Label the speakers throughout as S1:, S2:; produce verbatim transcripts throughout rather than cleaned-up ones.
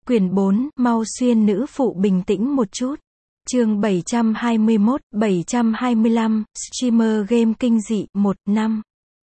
S1: Quyển bốn, mau xuyên nữ phụ bình tĩnh một chút. Chương bảy trăm hai mươi mốt, bảy trăm hai mươi lăm, streamer game kinh dị, một, năm.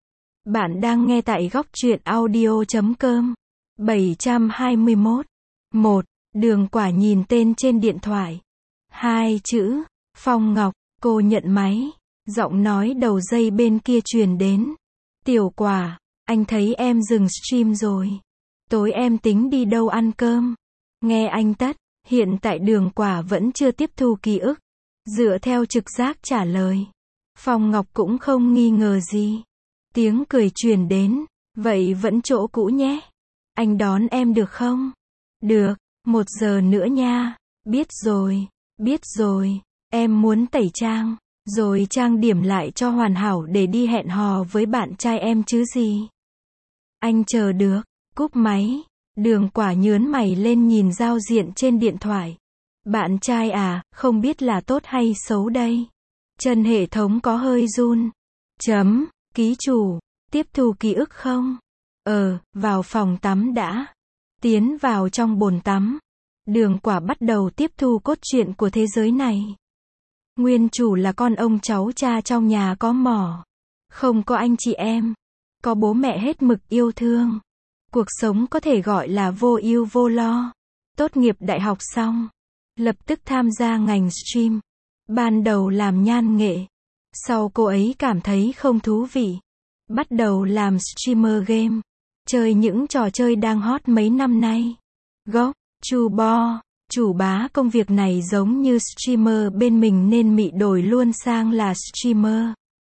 S1: Bạn đang nghe tại góc truyện audio chấm com. bảy trăm hai mươi mốt. một. Đường Quả nhìn tên trên điện thoại. Hai chữ, Phong Ngọc, cô nhận máy. Giọng nói đầu dây bên kia truyền đến. Tiểu Quả, anh thấy em dừng stream rồi. Tối em tính đi đâu ăn cơm? Nghe anh Tất, hiện tại Đường Quả vẫn chưa tiếp thu ký ức. Dựa theo trực giác trả lời. Phong Ngọc cũng không nghi ngờ gì. Tiếng cười truyền đến. Vậy vẫn chỗ cũ nhé. Anh đón em được không? Được, một giờ nữa nha. Biết rồi, biết rồi. Em muốn tẩy trang, rồi trang điểm lại cho hoàn hảo để đi hẹn hò với bạn trai em chứ gì. Anh chờ được. Cúp máy. Đường Quả nhớn mày lên nhìn giao diện trên điện thoại. Bạn trai à, không biết là tốt hay xấu đây. Chân hệ thống có hơi run. Chấm, ký chủ, tiếp thu ký ức không? Ờ, vào phòng tắm đã. Tiến vào trong bồn tắm. Đường Quả bắt đầu tiếp thu cốt truyện của thế giới này. Nguyên chủ là con ông cháu cha trong nhà có mỏ. Không có anh chị em. Có bố mẹ hết mực yêu thương. Cuộc sống có thể gọi là vô ưu vô lo. Tốt nghiệp đại học xong, lập tức tham gia ngành stream. Ban đầu làm nhan nghệ. Sau cô ấy cảm thấy không thú vị. Bắt đầu làm streamer game. Chơi những trò chơi đang hot mấy năm nay. Gốc, Chu Bo, chủ bá công việc này giống như streamer bên mình nên mị đổi luôn sang là streamer.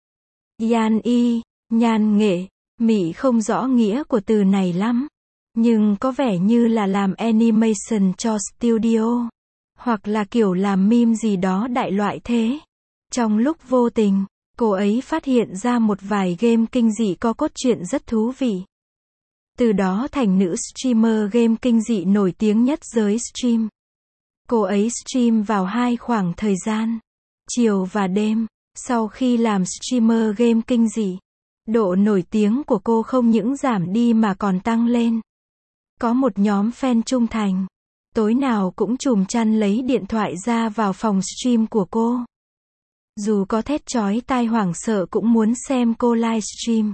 S1: Yan y, nhan nghệ. Mị không rõ nghĩa của từ này lắm. Nhưng có vẻ như là làm animation cho studio. Hoặc là kiểu làm meme gì đó đại loại thế. Trong lúc vô tình, cô ấy phát hiện ra một vài game kinh dị có cốt truyện rất thú vị. Từ đó thành nữ streamer game kinh dị nổi tiếng nhất giới stream. Cô ấy stream vào hai khoảng thời gian, chiều và đêm. Sau khi làm streamer game kinh dị, độ nổi tiếng của cô không những giảm đi mà còn tăng lên. Có một nhóm fan trung thành. Tối nào cũng chùm chăn lấy điện thoại ra vào phòng stream của cô. Dù có thét chói tai hoảng sợ cũng muốn xem cô livestream.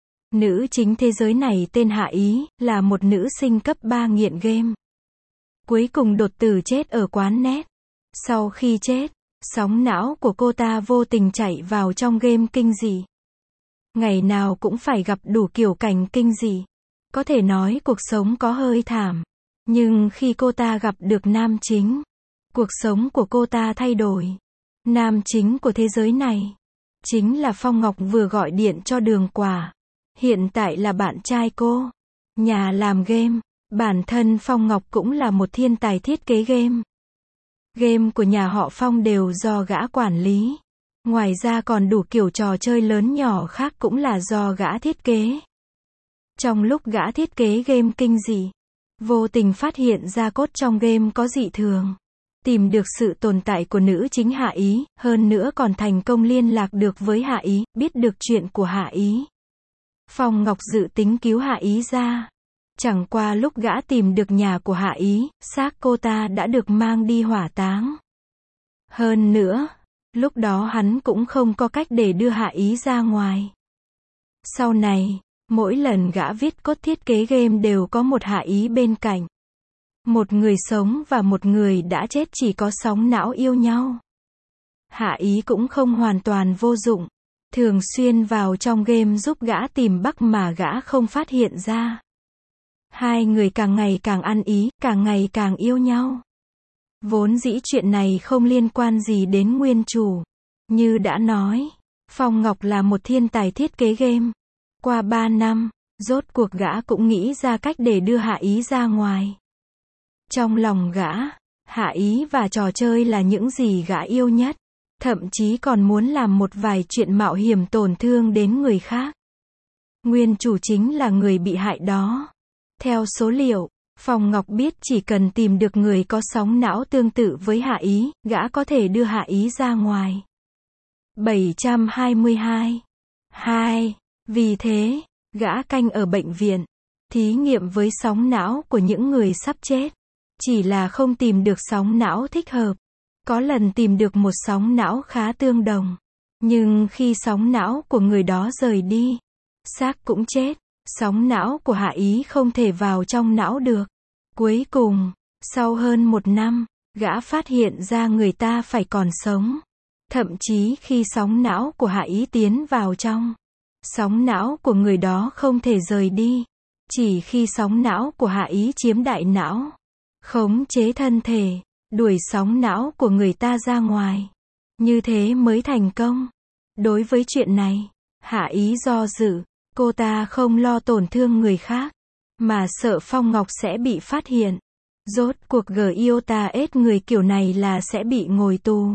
S1: Nữ chính thế giới này tên Hạ Ý, là một nữ sinh cấp ba nghiện game. Cuối cùng đột tử chết ở quán net. Sau khi chết, sóng não của cô ta vô tình chạy vào trong game kinh dị. Ngày nào cũng phải gặp đủ kiểu cảnh kinh dị. Có thể nói cuộc sống có hơi thảm. Nhưng khi cô ta gặp được nam chính, cuộc sống của cô ta thay đổi. Nam chính của thế giới này chính là Phong Ngọc vừa gọi điện cho Đường Quả. Hiện tại là bạn trai cô. Nhà làm game. Bản thân Phong Ngọc cũng là một thiên tài thiết kế game. Game của nhà họ Phong đều do gã quản lý. Ngoài ra còn đủ kiểu trò chơi lớn nhỏ khác cũng là do gã thiết kế. Trong lúc gã thiết kế game kinh dị, vô tình phát hiện ra cốt trong game có dị thường. Tìm được sự tồn tại của nữ chính Hạ Ý, hơn nữa còn thành công liên lạc được với Hạ Ý, biết được chuyện của Hạ Ý. Phong Ngọc dự tính cứu Hạ Ý ra. Chẳng qua lúc gã tìm được nhà của Hạ Ý, xác cô ta đã được mang đi hỏa táng. Hơn nữa, lúc đó hắn cũng không có cách để đưa Hạ Ý ra ngoài. Sau này, mỗi lần gã viết cốt thiết kế game đều có một Hạ Ý bên cạnh. Một người sống và một người đã chết chỉ có sóng não yêu nhau. Hạ Ý cũng không hoàn toàn vô dụng. Thường xuyên vào trong game giúp gã tìm bug mà gã không phát hiện ra. Hai người càng ngày càng ăn ý, càng ngày càng yêu nhau. Vốn dĩ chuyện này không liên quan gì đến nguyên chủ. Như đã nói, Phong Ngọc là một thiên tài thiết kế game. Qua ba năm, rốt cuộc gã cũng nghĩ ra cách để đưa Hạ Ý ra ngoài. Trong lòng gã, Hạ Ý và trò chơi là những gì gã yêu nhất. Thậm chí còn muốn làm một vài chuyện mạo hiểm tổn thương đến người khác. Nguyên chủ chính là người bị hại đó. Theo số liệu, Phong Ngọc biết chỉ cần tìm được người có sóng não tương tự với Hạ Ý, gã có thể đưa Hạ Ý ra ngoài. bảy trăm hai mươi hai. hai. Vì thế, gã canh ở bệnh viện, thí nghiệm với sóng não của những người sắp chết. Chỉ là không tìm được sóng não thích hợp. Có lần tìm được một sóng não khá tương đồng. Nhưng khi sóng não của người đó rời đi, xác cũng chết. Sóng não của Hạ Ý không thể vào trong não được. Cuối cùng, sau hơn một năm, gã phát hiện ra người ta phải còn sống. Thậm chí khi sóng não của Hạ Ý tiến vào trong, sóng não của người đó không thể rời đi. Chỉ khi sóng não của Hạ Ý chiếm đại não, khống chế thân thể, đuổi sóng não của người ta ra ngoài. Như thế mới thành công. Đối với chuyện này, Hạ Ý do dự. Cô ta không lo tổn thương người khác, mà sợ Phong Ngọc sẽ bị phát hiện. Rốt cuộc Giota ết người kiểu này là sẽ bị ngồi tù.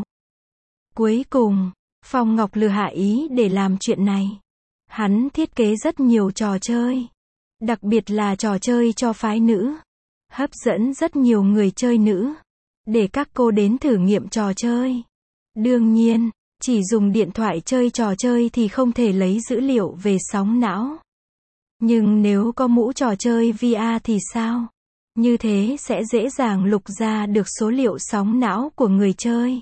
S1: Cuối cùng, Phong Ngọc lừa Hạ Ý để làm chuyện này. Hắn thiết kế rất nhiều trò chơi. Đặc biệt là trò chơi cho phái nữ. Hấp dẫn rất nhiều người chơi nữ. Để các cô đến thử nghiệm trò chơi. Đương nhiên, chỉ dùng điện thoại chơi trò chơi thì không thể lấy dữ liệu về sóng não. Nhưng nếu có mũ trò chơi vê rờ thì sao? Như thế sẽ dễ dàng lục ra được số liệu sóng não của người chơi.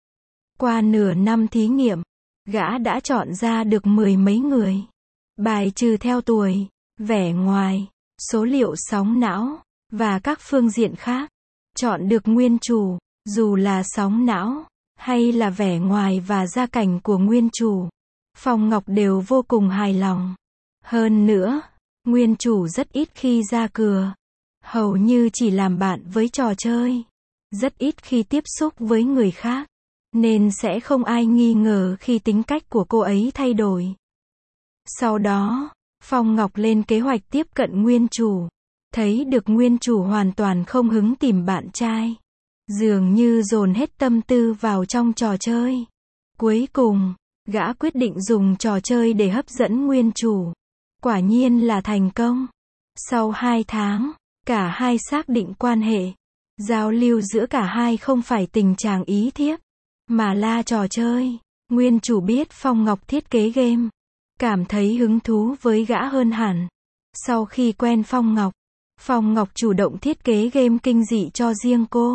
S1: Qua nửa năm thí nghiệm, gã đã chọn ra được mười mấy người. Bài trừ theo tuổi, vẻ ngoài, số liệu sóng não, và các phương diện khác. Chọn được nguyên chủ, dù là sóng não, hay là vẻ ngoài và gia cảnh của nguyên chủ. Phong Ngọc đều vô cùng hài lòng. Hơn nữa, nguyên chủ rất ít khi ra cửa. Hầu như chỉ làm bạn với trò chơi. Rất ít khi tiếp xúc với người khác. Nên sẽ không ai nghi ngờ khi tính cách của cô ấy thay đổi. Sau đó, Phong Ngọc lên kế hoạch tiếp cận nguyên chủ. Thấy được nguyên chủ hoàn toàn không hứng tìm bạn trai. Dường như dồn hết tâm tư vào trong trò chơi. Cuối cùng, gã quyết định dùng trò chơi để hấp dẫn nguyên chủ. Quả nhiên là thành công. Sau hai tháng, cả hai xác định quan hệ. Giao lưu giữa cả hai không phải tình trạng ý thiếp, mà là trò chơi. Nguyên chủ biết Phong Ngọc thiết kế game. Cảm thấy hứng thú với gã hơn hẳn. Sau khi quen Phong Ngọc, Phong Ngọc chủ động thiết kế game kinh dị cho riêng cô.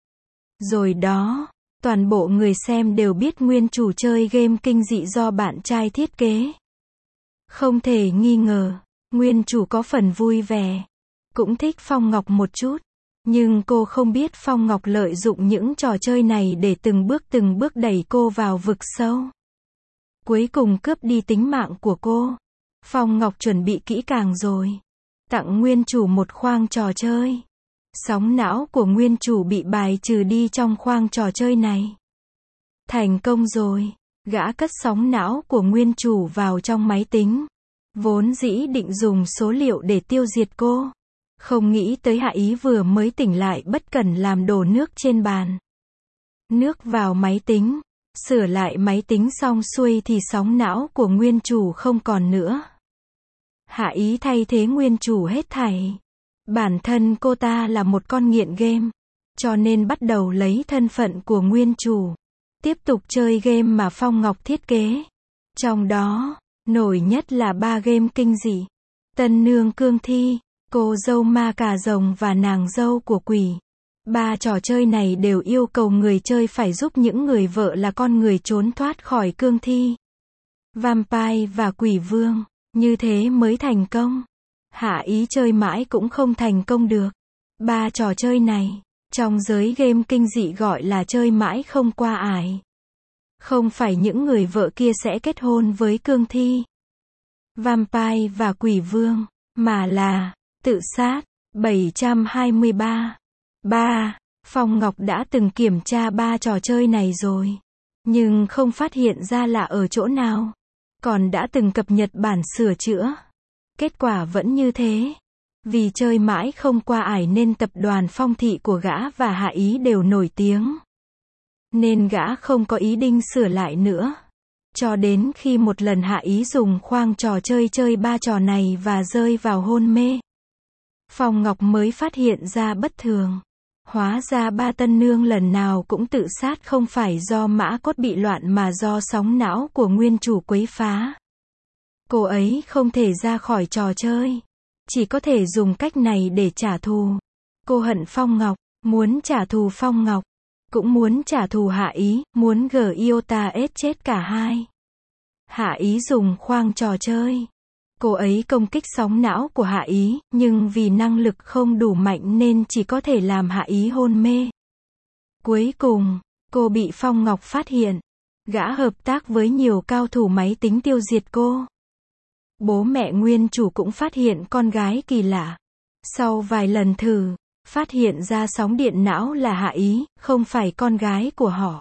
S1: Rồi đó, toàn bộ người xem đều biết nguyên chủ chơi game kinh dị do bạn trai thiết kế. Không thể nghi ngờ, nguyên chủ có phần vui vẻ. Cũng thích Phong Ngọc một chút. Nhưng cô không biết Phong Ngọc lợi dụng những trò chơi này để từng bước từng bước đẩy cô vào vực sâu. Cuối cùng cướp đi tính mạng của cô. Phong Ngọc chuẩn bị kỹ càng rồi. Tặng nguyên chủ một khoang trò chơi. Sóng não của nguyên chủ bị bài trừ đi trong khoang trò chơi này. Thành công rồi. Gã cất sóng não của nguyên chủ vào trong máy tính. Vốn dĩ định dùng số liệu để tiêu diệt cô. Không nghĩ tới Hạ Ý vừa mới tỉnh lại bất cẩn làm đổ nước trên bàn. Nước vào máy tính. Sửa lại máy tính xong xuôi thì sóng não của nguyên chủ không còn nữa. Hạ Ý thay thế nguyên chủ hết thảy. Bản thân cô ta là một con nghiện game. Cho nên bắt đầu lấy thân phận của nguyên chủ. Tiếp tục chơi game mà Phong Ngọc thiết kế. Trong đó, nổi nhất là ba game kinh dị. Tân nương cương thi, cô dâu ma cà rồng và nàng dâu của quỷ. Ba trò chơi này đều yêu cầu người chơi phải giúp những người vợ là con người trốn thoát khỏi cương thi, vampire và quỷ vương. Như thế mới thành công. Hạ Ý chơi mãi cũng không thành công được. Ba trò chơi này, trong giới game kinh dị gọi là chơi mãi không qua ải. Không phải những người vợ kia sẽ kết hôn với cương thi, vampire và quỷ vương, mà là tự sát. bảy trăm hai mươi ba. ba. Phong Ngọc đã từng kiểm tra ba trò chơi này rồi. Nhưng không phát hiện ra là ở chỗ nào. Còn đã từng cập nhật bản sửa chữa. Kết quả vẫn như thế. Vì chơi mãi không qua ải nên tập đoàn Phong Thị của gã và Hạ Ý đều nổi tiếng. Nên gã không có ý định sửa lại nữa. Cho đến khi một lần Hạ Ý dùng khoang trò chơi chơi ba trò này và rơi vào hôn mê. Phong Ngọc mới phát hiện ra bất thường. Hóa ra ba tân nương lần nào cũng tự sát không phải do mã cốt bị loạn mà do sóng não của nguyên chủ quấy phá. Cô ấy không thể ra khỏi trò chơi. Chỉ có thể dùng cách này để trả thù. Cô hận Phong Ngọc. muốn trả thù Phong Ngọc, cũng muốn trả thù Hạ Ý, muốn Giota ết chết cả hai. Hạ Ý dùng khoang trò chơi. Cô ấy công kích sóng não của Hạ Ý, nhưng vì năng lực không đủ mạnh nên chỉ có thể làm Hạ Ý hôn mê. Cuối cùng, cô bị Phong Ngọc phát hiện. Gã hợp tác với nhiều cao thủ máy tính tiêu diệt cô. Bố mẹ nguyên chủ cũng phát hiện con gái kỳ lạ. Sau vài lần thử, phát hiện ra sóng điện não là Hạ Ý, không phải con gái của họ.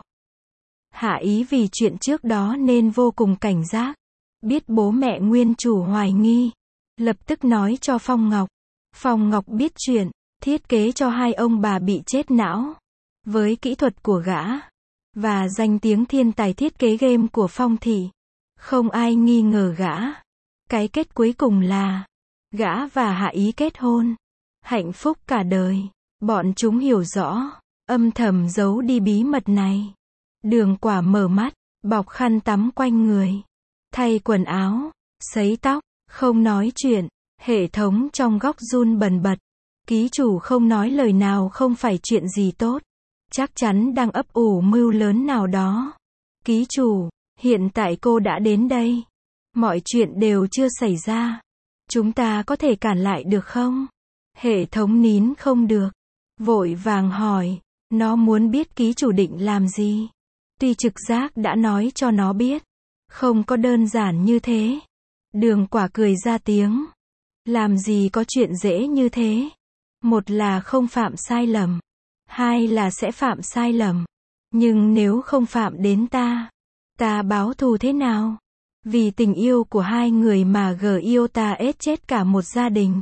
S1: Hạ Ý vì chuyện trước đó nên vô cùng cảnh giác. Biết bố mẹ nguyên chủ hoài nghi, lập tức nói cho Phong Ngọc. Phong Ngọc biết chuyện, thiết kế cho hai ông bà bị chết não. Với kỹ thuật của gã, và danh tiếng thiên tài thiết kế game của Phong Thị, không ai nghi ngờ gã. Cái kết cuối cùng là, gã và Hạ Ý kết hôn. Hạnh phúc cả đời. Bọn chúng hiểu rõ, âm thầm giấu đi bí mật này. Đường Quả mở mắt, bọc khăn tắm quanh người, thay quần áo, sấy tóc, không nói chuyện. Hệ thống trong góc run bần bật. Ký chủ không nói lời nào không phải chuyện gì tốt. Chắc chắn đang ấp ủ mưu lớn nào đó. Ký chủ, hiện tại cô đã đến đây. Mọi chuyện đều chưa xảy ra. Chúng ta có thể cản lại được không? Hệ thống nín không được. Vội vàng hỏi. Nó muốn biết ký chủ định làm gì. Tuy trực giác đã nói cho nó biết. Không có đơn giản như thế. Đường Quả cười ra tiếng. Làm gì có chuyện dễ như thế. Một là không phạm sai lầm. Hai là sẽ phạm sai lầm. Nhưng nếu không phạm đến ta, ta báo thù thế nào? Vì tình yêu của hai người mà Giota ết chết cả một gia đình.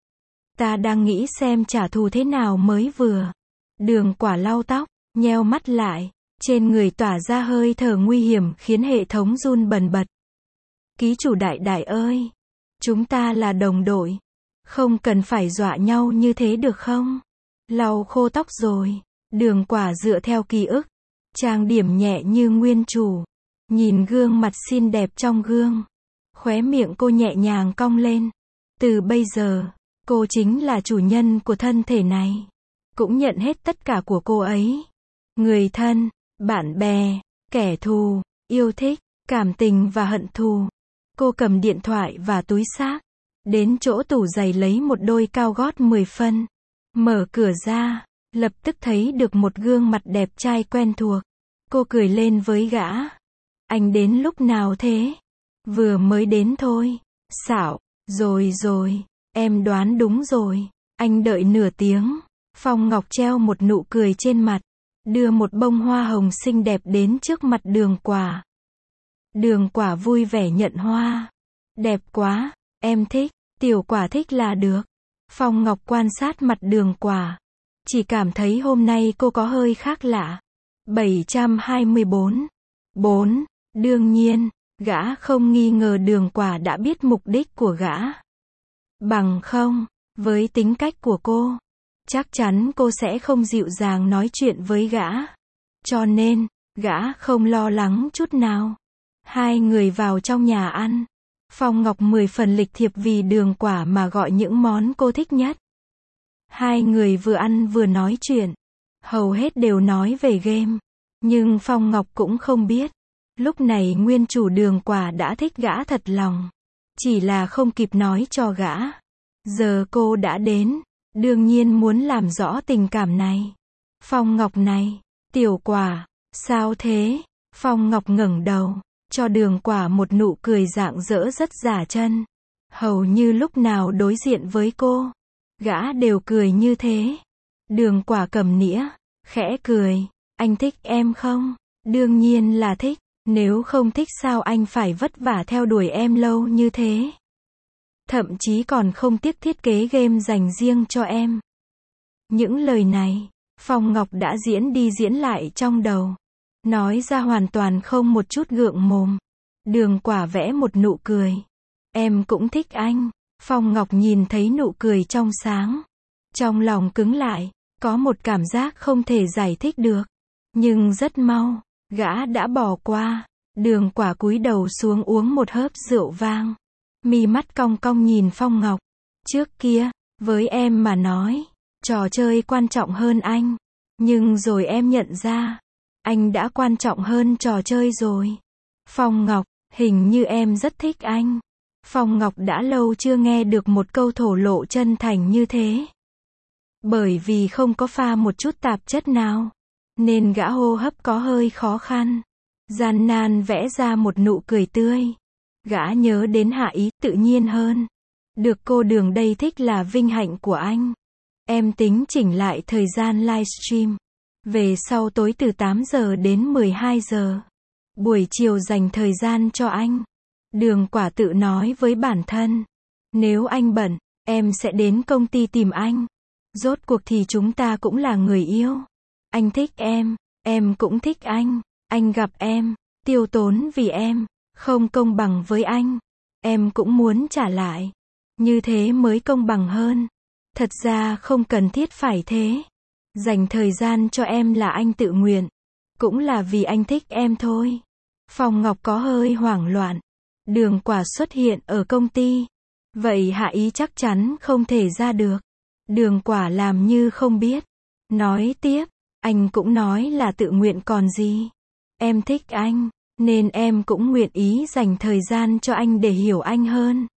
S1: Ta đang nghĩ xem trả thù thế nào mới vừa. Đường Quả lau tóc, nheo mắt lại. Trên người tỏa ra hơi thở nguy hiểm khiến hệ thống run bần bật. Ký chủ đại đại ơi! Chúng ta là đồng đội. Không cần phải dọa nhau như thế được không? Lau khô tóc rồi. Đường Quả dựa theo ký ức. Trang điểm nhẹ như nguyên chủ. Nhìn gương mặt xinh đẹp trong gương. Khóe miệng cô nhẹ nhàng cong lên. Từ bây giờ, cô chính là chủ nhân của thân thể này. Cũng nhận hết tất cả của cô ấy. Người thân, bạn bè, kẻ thù, yêu thích, cảm tình và hận thù. Cô cầm điện thoại và túi xách. Đến chỗ tủ giày lấy một đôi cao gót mười phân. Mở cửa ra, lập tức thấy được một gương mặt đẹp trai quen thuộc. Cô cười lên với gã. Anh đến lúc nào thế? Vừa mới đến thôi. Xảo, rồi rồi, em đoán đúng rồi. Anh đợi nửa tiếng. Phong Ngọc treo một nụ cười trên mặt. Đưa một bông hoa hồng xinh đẹp đến trước mặt Đường Quả. Đường Quả vui vẻ nhận hoa. Đẹp quá, em thích, tiểu Quả thích là được. Phong Ngọc quan sát mặt Đường Quả. Chỉ cảm thấy hôm nay cô có hơi khác lạ. bảy trăm hai mươi bốn. bốn. Đương nhiên, gã không nghi ngờ Đường Quả đã biết mục đích của gã. Bằng không, với tính cách của cô, chắc chắn cô sẽ không dịu dàng nói chuyện với gã. Cho nên, gã không lo lắng chút nào. Hai người vào trong nhà ăn. Phong Ngọc mười phần lịch thiệp vì Đường Quả mà gọi những món cô thích nhất. Hai người vừa ăn vừa nói chuyện. Hầu hết đều nói về game. Nhưng Phong Ngọc cũng không biết. Lúc này nguyên chủ Đường Quả đã thích gã thật lòng. Chỉ là không kịp nói cho gã. Giờ cô đã đến. Đương nhiên muốn làm rõ tình cảm này. Phong Ngọc này, tiểu Quả, sao thế? Phong Ngọc ngẩng đầu, cho Đường Quả một nụ cười rạng rỡ rất giả chân. Hầu như lúc nào đối diện với cô, gã đều cười như thế. Đường Quả cầm nĩa, khẽ cười. Anh thích em không? Đương nhiên là thích. Nếu không thích sao anh phải vất vả theo đuổi em lâu như thế? Thậm chí còn không tiếc thiết kế game dành riêng cho em. Những lời này, Phong Ngọc đã diễn đi diễn lại trong đầu. Nói ra hoàn toàn không một chút gượng mồm. Đường Quả vẽ một nụ cười. Em cũng thích anh. Phong Ngọc nhìn thấy nụ cười trong sáng. Trong lòng cứng lại, có một cảm giác không thể giải thích được. Nhưng rất mau, gã đã bỏ qua. Đường Quả cúi đầu xuống uống một hớp rượu vang. Mi mắt cong cong nhìn Phong Ngọc. Trước kia, với em mà nói, trò chơi quan trọng hơn anh. Nhưng rồi em nhận ra, anh đã quan trọng hơn trò chơi rồi. Phong Ngọc, hình như em rất thích anh. Phong Ngọc đã lâu chưa nghe được một câu thổ lộ chân thành như thế. Bởi vì không có pha một chút tạp chất nào, nên gã hô hấp có hơi khó khăn. Gian nan vẽ ra một nụ cười tươi. Gã nhớ đến Hạ Ý, tự nhiên hơn. Được cô Đường đây thích là vinh hạnh của anh. Em tính chỉnh lại thời gian livestream. Về sau tối từ tám giờ đến mười hai giờ. Buổi chiều dành thời gian cho anh. Đường Quả tự nói với bản thân. Nếu anh bận, em sẽ đến công ty tìm anh. Rốt cuộc thì chúng ta cũng là người yêu. Anh thích em, em cũng thích anh. Anh gặp em, tiêu tốn vì em, không công bằng với anh. Em cũng muốn trả lại. Như thế mới công bằng hơn. Thật ra không cần thiết phải thế. Dành thời gian cho em là anh tự nguyện. Cũng là vì anh thích em thôi. Phong Ngọc có hơi hoảng loạn. Đường Quả xuất hiện ở công ty. Vậy Hạ Ý chắc chắn không thể ra được. Đường Quả làm như không biết. Nói tiếp, anh cũng nói là tự nguyện còn gì. Em thích anh, nên em cũng nguyện ý dành thời gian cho anh để hiểu anh hơn.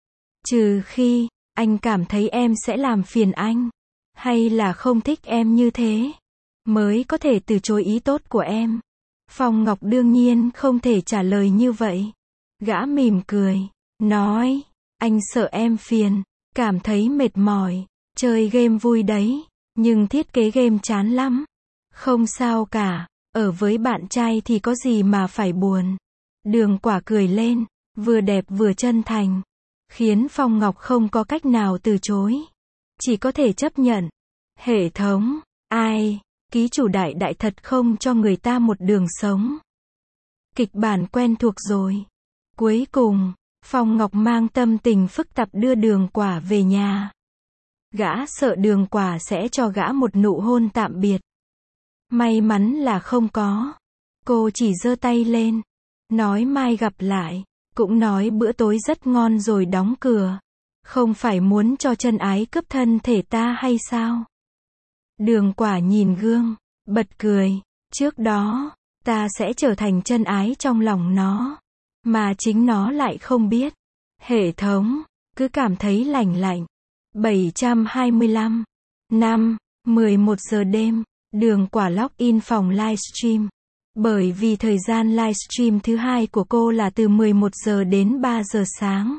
S1: Trừ khi, anh cảm thấy em sẽ làm phiền anh. Hay là không thích em như thế. Mới có thể từ chối ý tốt của em. Phong Ngọc đương nhiên không thể trả lời như vậy. Gã mỉm cười, nói, anh sợ em phiền, cảm thấy mệt mỏi. Chơi game vui đấy, nhưng thiết kế game chán lắm. Không sao cả, ở với bạn trai thì có gì mà phải buồn. Đường Quả cười lên, vừa đẹp vừa chân thành. Khiến Phong Ngọc không có cách nào từ chối. Chỉ có thể chấp nhận. Hệ thống, ai, ký chủ đại đại thật không cho người ta một đường sống. Kịch bản quen thuộc rồi. Cuối cùng, Phong Ngọc mang tâm tình phức tạp đưa Đường Quả về nhà. Gã sợ Đường Quả sẽ cho gã một nụ hôn tạm biệt. May mắn là không có. Cô chỉ giơ tay lên. Nói mai gặp lại. Cũng nói bữa tối rất ngon rồi đóng cửa. Không phải muốn cho chân ái cướp thân thể ta hay sao? Đường Quả nhìn gương, bật cười. Trước đó, ta sẽ trở thành chân ái trong lòng nó. Mà chính nó lại không biết. Hệ thống, cứ cảm thấy lành lạnh. bảy trăm hai mươi lăm. năm, mười một giờ đêm, Đường Quả login phòng livestream. Bởi vì thời gian livestream thứ hai của cô là từ mười một giờ đến ba giờ sáng.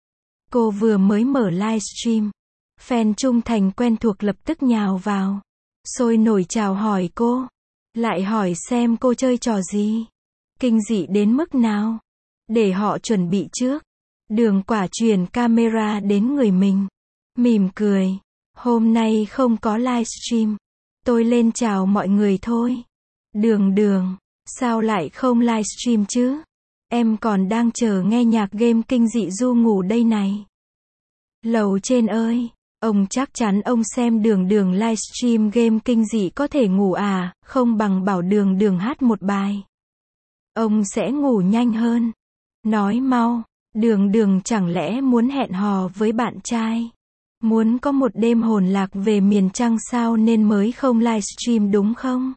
S1: Cô vừa mới mở livestream. Fan trung thành quen thuộc lập tức nhào vào. Sôi nổi chào hỏi cô. Lại hỏi xem cô chơi trò gì. Kinh dị đến mức nào. Để họ chuẩn bị trước. Đường Quả truyền camera đến người mình. Mỉm cười. Hôm nay không có livestream. Tôi lên chào mọi người thôi. Đường Đường, sao lại không livestream chứ? Em còn đang chờ nghe nhạc game kinh dị du ngủ đây này. Lầu trên ơi, ông chắc chắn ông xem Đường Đường livestream game kinh dị có thể ngủ à, không bằng bảo Đường Đường hát một bài. Ông sẽ ngủ nhanh hơn. Nói mau, Đường Đường chẳng lẽ muốn hẹn hò với bạn trai? Muốn có một đêm hồn lạc về miền trăng sao nên mới không livestream đúng không?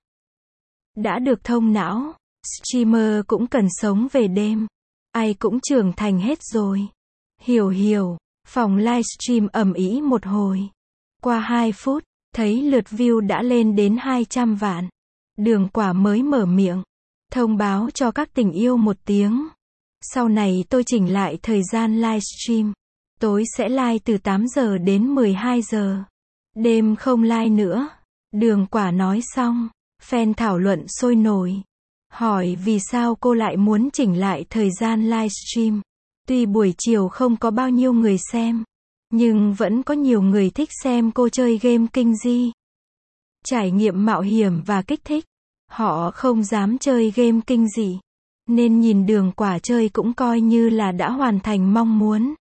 S1: Đã được thông não, streamer cũng cần sống về đêm. Ai cũng trưởng thành hết rồi. Hiểu hiểu, phòng livestream ầm ĩ một hồi. Qua hai phút, thấy lượt view đã lên đến hai trăm vạn. Đường Quả mới mở miệng. Thông báo cho các tình yêu một tiếng. Sau này tôi chỉnh lại thời gian livestream. Tối sẽ live từ tám giờ đến mười hai giờ. Đêm không live nữa. Đường Quả nói xong. Fan thảo luận sôi nổi. Hỏi vì sao cô lại muốn chỉnh lại thời gian livestream. Tuy buổi chiều không có bao nhiêu người xem. Nhưng vẫn có nhiều người thích xem cô chơi game kinh dị. Trải nghiệm mạo hiểm và kích thích. Họ không dám chơi game kinh dị. Nên nhìn Đường Quả chơi cũng coi như là đã hoàn thành mong muốn.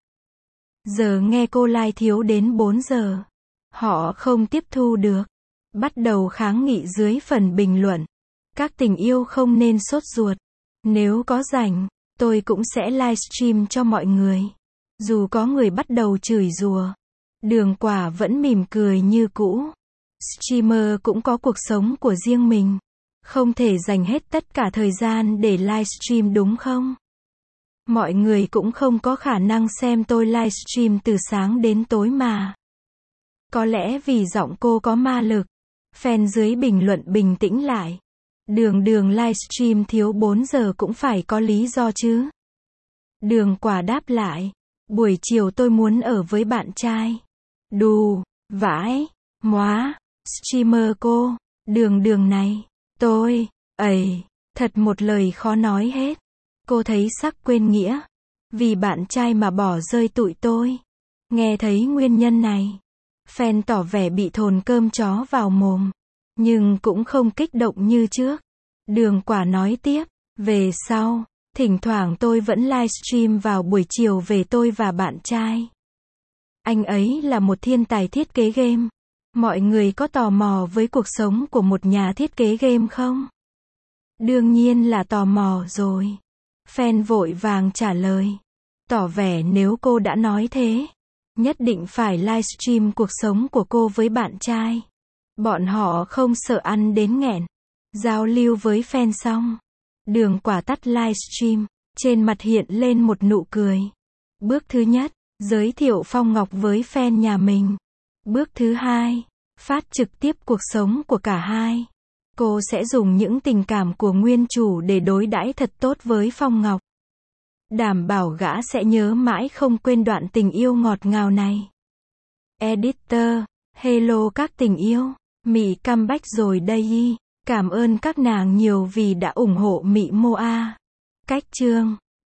S1: Giờ nghe cô live thiếu đến bốn giờ. Họ không tiếp thu được. Bắt đầu kháng nghị dưới phần bình luận. Các tình yêu không nên sốt ruột. Nếu có rảnh, tôi cũng sẽ livestream cho mọi người. Dù có người bắt đầu chửi rủa, Đường Quả vẫn mỉm cười như cũ. Streamer cũng có cuộc sống của riêng mình. Không thể dành hết tất cả thời gian để livestream đúng không? Mọi người cũng không có khả năng xem tôi livestream từ sáng đến tối mà. Có lẽ vì giọng cô có ma lực. Fan dưới bình luận bình tĩnh lại. Đường đường livestream thiếu bốn giờ cũng phải có lý do chứ. Đường Quả đáp lại. Buổi chiều tôi muốn ở với bạn trai. Đù, vãi, móa, streamer cô, đường đường này, tôi, ầy, thật một lời khó nói hết. Cô thấy sắc quên nghĩa. Vì bạn trai mà bỏ rơi tụi tôi. Nghe thấy nguyên nhân này. Fan tỏ vẻ bị thồn cơm chó vào mồm. Nhưng cũng không kích động như trước. Đường Quả nói tiếp. Về sau, thỉnh thoảng tôi vẫn livestream vào buổi chiều về tôi và bạn trai. Anh ấy là một thiên tài thiết kế game. Mọi người có tò mò với cuộc sống của một nhà thiết kế game không? Đương nhiên là tò mò rồi. Fan vội vàng trả lời. Tỏ vẻ nếu cô đã nói thế, nhất định phải livestream cuộc sống của cô với bạn trai. Bọn họ không sợ ăn đến nghẹn. Giao lưu với fan xong. Đường Quả tắt livestream. Trên mặt hiện lên một nụ cười. Bước thứ nhất, giới thiệu Phong Ngọc với fan nhà mình. Bước thứ hai, phát trực tiếp cuộc sống của cả hai. Cô sẽ dùng những tình cảm của nguyên chủ để đối đãi thật tốt với Phong Ngọc. Đảm bảo gã sẽ nhớ mãi không quên đoạn tình yêu ngọt ngào này. Editor, hello các tình yêu. Mị comeback rồi đây. Cảm ơn các nàng nhiều vì đã ủng hộ Mị Moa. Cách chương